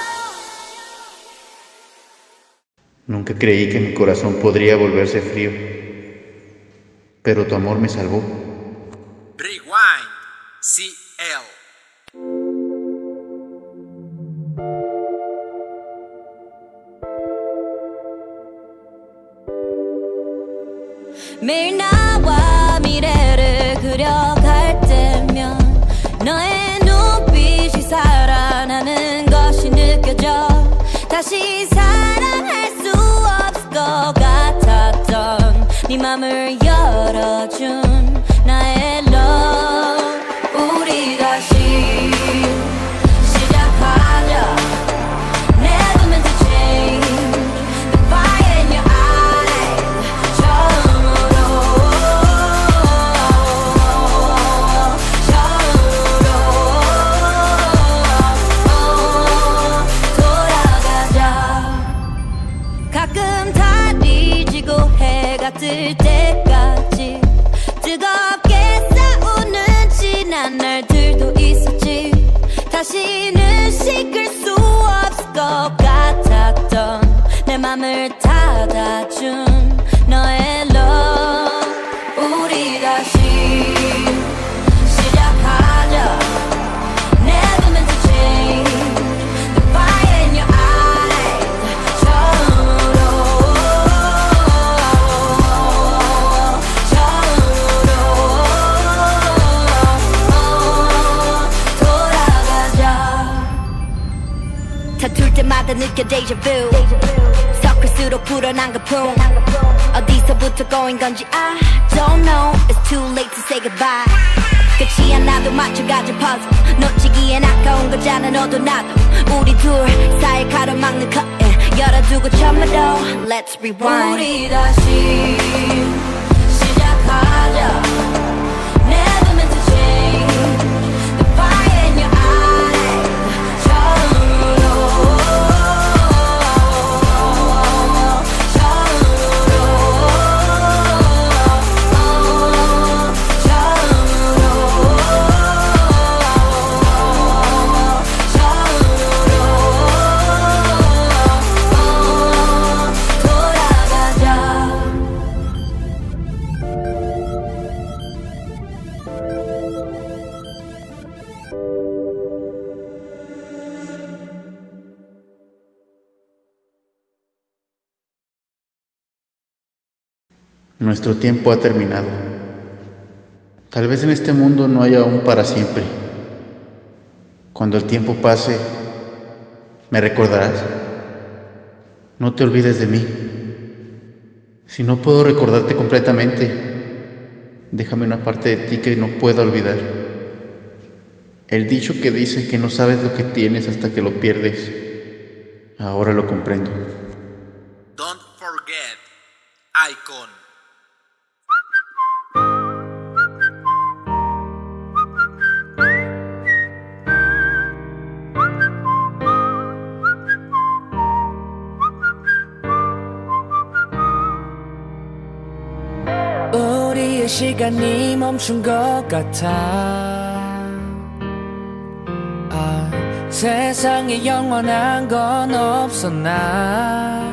Nunca creí que mi corazón podría volverse frío, pero tu amor me salvó. Rewind, C L. 매일 나와 미래를 그려갈 때면 너의 눈빛이 살아나는 것이 느껴져 다시 사랑할 수 없을 것 같았던 네 맘을 열어준 나의 love 우리 다시 시작하자 Never meant to change the fire in your eyes 처음으로 돌아가자 가끔 달이 지고 해가 뜰 때까지 뜨겁게 싸우는 지난 날들도 있었지 다시는 식을 수 없을 것 같았던 내 맘을 닫아준 너의 love 우리 다시 시작하자 Never meant to change the fire in your eyes 처음으로 돌아가자 다툴 때마다 느껴 déjà vu 섞을수록 불어난 거품 어디서부터 꼬인 건지 I don't know It's too late to say goodbye 끝이 하나도 맞춰가진 puzzle 놓치기엔 아까운 거잖아 너도 나도 우리 둘 사이 가로막는 curtain 열어두고 처음으로 Let's rewind 우리 다시 시작하자 Never meant to change the fire in your eyes 처음으로 Nuestro tiempo ha terminado. Tal vez en este mundo no haya un para siempre. Cuando el tiempo pase, ¿Me recordarás? No te olvides de mí. Si no puedo recordarte completamente, déjame una parte de ti que no puedo olvidar. El dicho que dice que no sabes lo que tienes hasta que lo pierdes, ahora lo comprendo. Don't forget, Icon. 우리의 시간이 멈춘 것 같아. 아, 세상에 영원한 건 없어 나.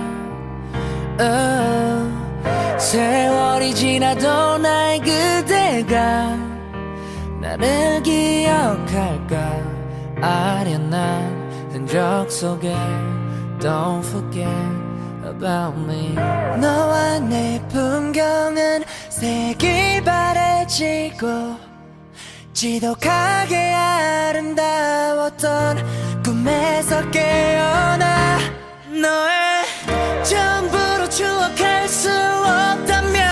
uh, 세월이 지나도 나의 그대가 나를 기억할까. 아련한 흔적 속에 Don't forget about me. 너와 내 풍경은 색이 바래지고 지독하게 아름다웠던 꿈에서 깨어나. 너의 전부로 추억할 수 없다면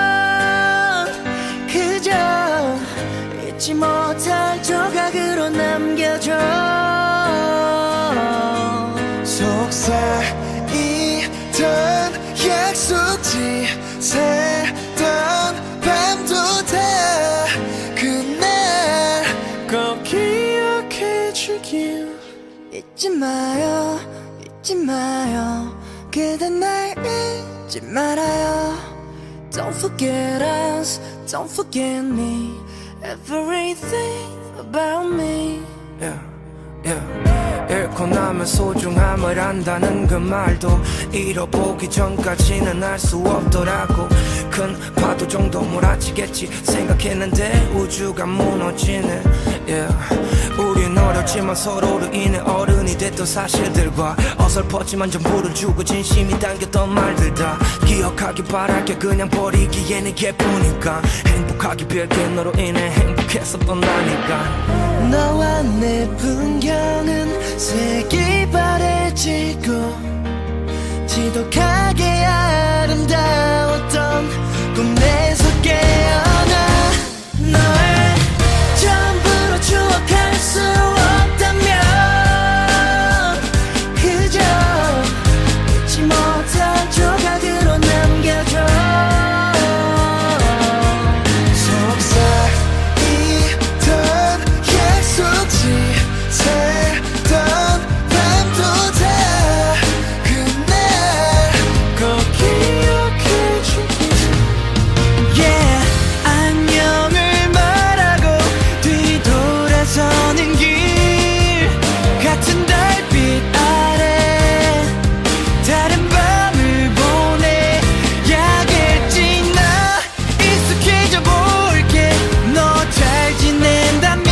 그저 잊지 못할 조각으로 남겨줘. 속삭이던 약속지 새던 밤도 다 그날 꼭 기억해주길. 잊지 마요 잊지 마요 그대 날 잊지 말아요. Don't forget us, don't forget me, everything about me. Yeah, yeah. 잃고 나면 소중함을 안다는 그 말도 잃어보기 전까지는 알 수 없더라고. 큰 파도 정도 몰아치겠지 생각했는데 우주가 무너지네. yeah. 우린 어렸지만 서로로 인해 어른이 됐던 사실들과 어설펐지만 전부를 주고 진심이 담겼던 말들 다 기억하기 바랄게. 그냥 버리기에는 예쁘니까 행복하기 빌게. 너로 인해 행복했었던다니까. 너와 내 풍경은 색이 바래지고 지독하게 아름다웠던 꿈에서 깨어나. 너의 전부로 추억할 수 없다면 그저 잊지 못할 조각으로 남겨줘. 속삭이던 약속지 새던 밤도 다 그날 꼭 기억해줄게. Yeah, 안녕을 말하고 뒤돌아서는 길 같은 달빛 아래 다른 밤을 보내야겠지. 나 익숙해져 볼게. 너 잘 지낸다면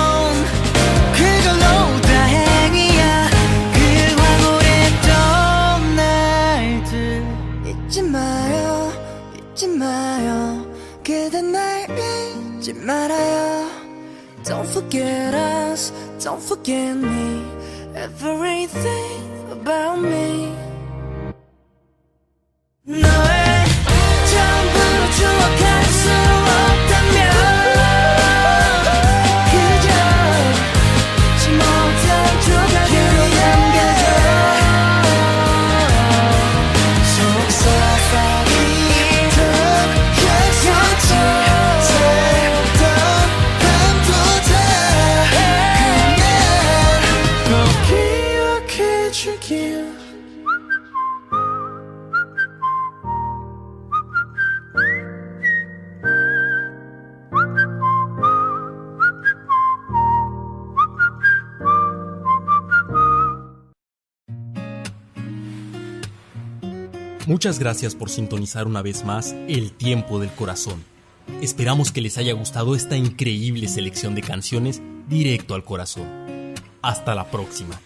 그걸로 다행이야. 그 황홀했던 날들 잊지 마요 잊지 마요 그대 날 잊지 말아요. Don't forget us, don't forget me, everything about me. 너의 전부로 추억할 수 없다면 그저 잊지 못할 조각으로 남겨줘. 속삭이던 약속지 새던 밤도 다 그날 꼭 기억해주길. Muchas gracias por sintonizar una vez más El Tiempo del Corazón. Esperamos que les haya gustado esta increíble selección de canciones directo al corazón. Hasta la próxima.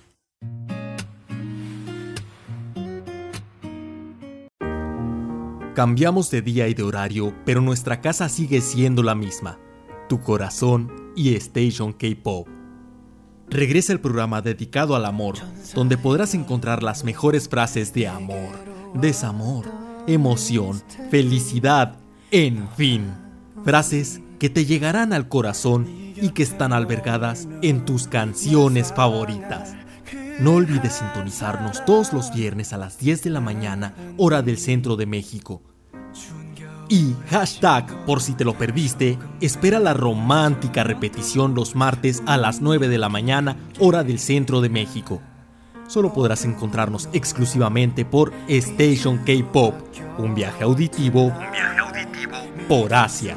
Cambiamos de día y de horario, pero nuestra casa sigue siendo la misma. Tu corazón y Station K-Pop. Regresa el programa dedicado al amor, donde podrás encontrar las mejores frases de amor, desamor, emoción, felicidad, en fin. Frases que te llegarán al corazón y que están albergadas en tus canciones favoritas. No olvides sintonizarnos todos los viernes a las diez de la mañana, hora del centro de México. Y hashtag, por si te lo perdiste, espera la romántica repetición los martes a las nueve de la mañana, hora del centro de México. Solo podrás encontrarnos exclusivamente por Station K-Pop, un viaje auditivo, un viaje auditivo por Asia.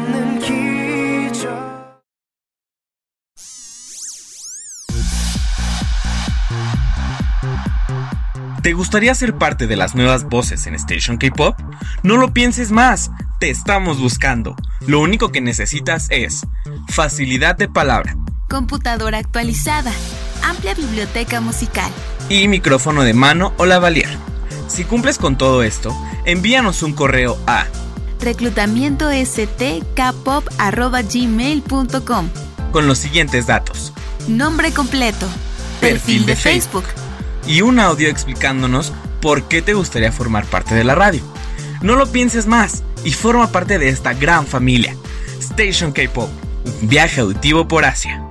¿Te gustaría ser parte de las nuevas voces en Station K-Pop? No lo pienses más, te estamos buscando. Lo único que necesitas es facilidad de palabra, computadora actualizada, amplia biblioteca musical y micrófono de mano o lavalier. Si cumples con todo esto, envíanos un correo a reclutamiento s t k pop arroba gmail punto com con los siguientes datos: nombre completo, perfil, perfil de, de Facebook, Facebook y un audio explicándonos por qué te gustaría formar parte de la radio. No lo pienses más y forma parte de esta gran familia. Station K-Pop, un viaje auditivo por Asia.